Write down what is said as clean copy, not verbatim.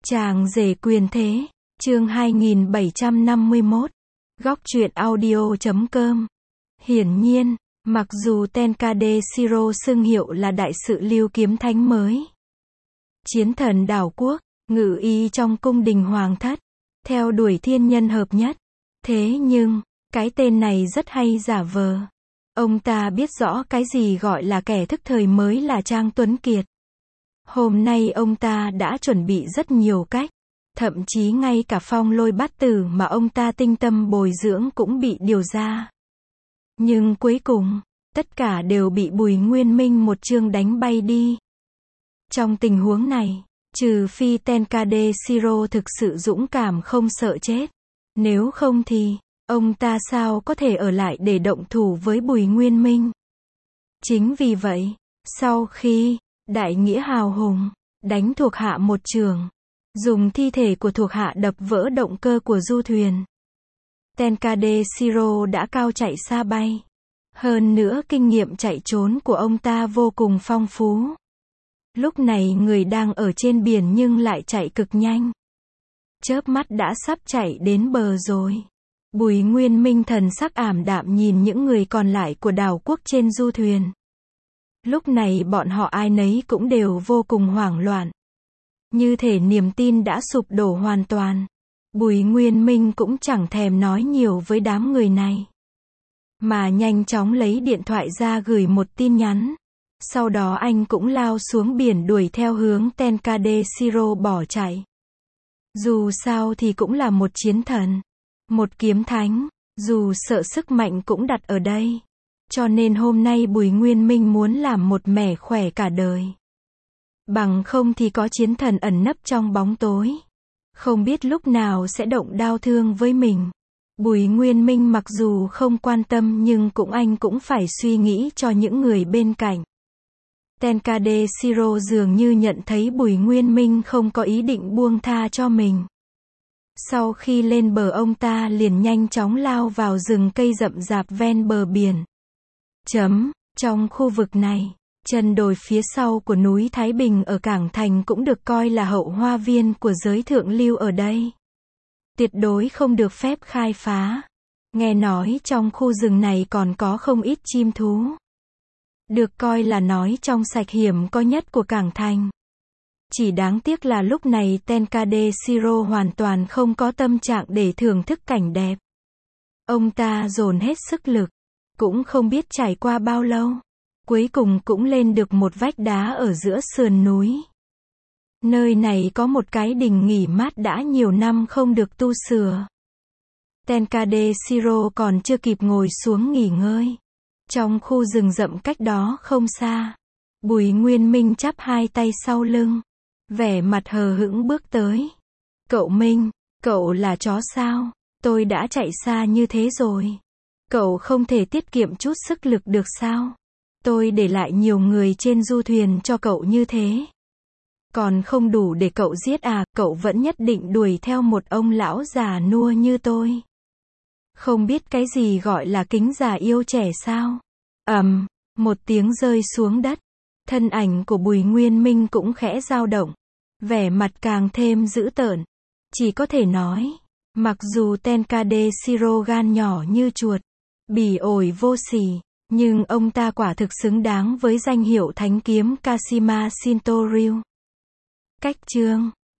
Chàng rể quyền thế, chương 2751, góc truyện audio.com. Hiển nhiên, mặc dù Tenkade Shiro xưng hiệu là đại sự Lưu Kiếm Thánh mới, chiến thần đảo quốc, ngự y trong cung đình hoàng thất, theo đuổi thiên nhân hợp nhất. Thế nhưng, cái tên này rất hay giả vờ. Ông ta biết rõ cái gì gọi là kẻ thức thời mới là Trang Tuấn Kiệt. Hôm nay ông ta đã chuẩn bị rất nhiều cách, thậm chí ngay cả phong lôi bát tử mà ông ta tinh tâm bồi dưỡng cũng bị điều ra. Nhưng cuối cùng, tất cả đều bị Bùi Nguyên Minh một chương đánh bay đi. Trong tình huống này, trừ phi Tenkade Shiro thực sự dũng cảm không sợ chết, nếu không thì, ông ta sao có thể ở lại để động thủ với Bùi Nguyên Minh. Chính vì vậy, sau khi đại nghĩa hào hùng đánh thuộc hạ một trường, dùng thi thể của thuộc hạ đập vỡ động cơ của du thuyền, Tenkade Shiro đã cao chạy xa bay. Hơn nữa kinh nghiệm chạy trốn của ông ta vô cùng phong phú. Lúc này người đang ở trên biển nhưng lại chạy cực nhanh. Chớp mắt đã sắp chạy đến bờ rồi. Bùi Nguyên Minh thần sắc ảm đạm nhìn những người còn lại của đảo quốc trên du thuyền. Lúc này bọn họ ai nấy cũng đều vô cùng hoảng loạn. Như thể niềm tin đã sụp đổ hoàn toàn. Bùi Nguyên Minh cũng chẳng thèm nói nhiều với đám người này, mà nhanh chóng lấy điện thoại ra gửi một tin nhắn. Sau đó anh cũng lao xuống biển đuổi theo hướng Tenkade Shiro bỏ chạy. Dù sao thì cũng là một chiến thần, một kiếm thánh, dù sợ sức mạnh cũng đặt ở đây. Cho nên hôm nay Bùi Nguyên Minh muốn làm một mẻ khỏe cả đời. Bằng không thì có chiến thần ẩn nấp trong bóng tối, không biết lúc nào sẽ động đao thương với mình. Bùi Nguyên Minh mặc dù không quan tâm nhưng anh cũng phải suy nghĩ cho những người bên cạnh. Tenkade Shiro dường như nhận thấy Bùi Nguyên Minh không có ý định buông tha cho mình. Sau khi lên bờ ông ta liền nhanh chóng lao vào rừng cây rậm rạp ven bờ biển. Trong khu vực này, chân đồi phía sau của núi Thái Bình ở Cảng Thành cũng được coi là hậu hoa viên của giới thượng lưu ở đây. Tuyệt đối không được phép khai phá. Nghe nói trong khu rừng này còn có không ít chim thú, được coi là nói trong sạch hiểm có nhất của Cảng Thành. Chỉ đáng tiếc là lúc này Tenkade Shiro hoàn toàn không có tâm trạng để thưởng thức cảnh đẹp. Ông ta dồn hết sức lực, cũng không biết trải qua bao lâu, cuối cùng cũng lên được một vách đá ở giữa sườn núi. Nơi này có một cái đình nghỉ mát đã nhiều năm không được tu sửa. Tenkade Shiro còn chưa kịp ngồi xuống nghỉ ngơi. Trong khu rừng rậm cách đó không xa, Bùi Nguyên Minh chắp hai tay sau lưng, vẻ mặt hờ hững bước tới. Cậu Minh, cậu là chó sao? Tôi đã chạy xa như thế rồi. Cậu không thể tiết kiệm chút sức lực được sao? Tôi để lại nhiều người trên du thuyền cho cậu như thế, còn không đủ để cậu giết à? Cậu vẫn nhất định đuổi theo một ông lão già nua như tôi, không biết cái gì gọi là kính già yêu trẻ sao? Một tiếng rơi xuống đất, thân ảnh của Bùi Nguyên Minh cũng khẽ dao động, vẻ mặt càng thêm dữ tợn. Chỉ có thể nói, mặc dù Tenkade Shiro gan nhỏ như chuột, bỉ ổi vô sỉ, nhưng ông ta quả thực xứng đáng với danh hiệu thánh kiếm Kashima Shintoryu. Cách chương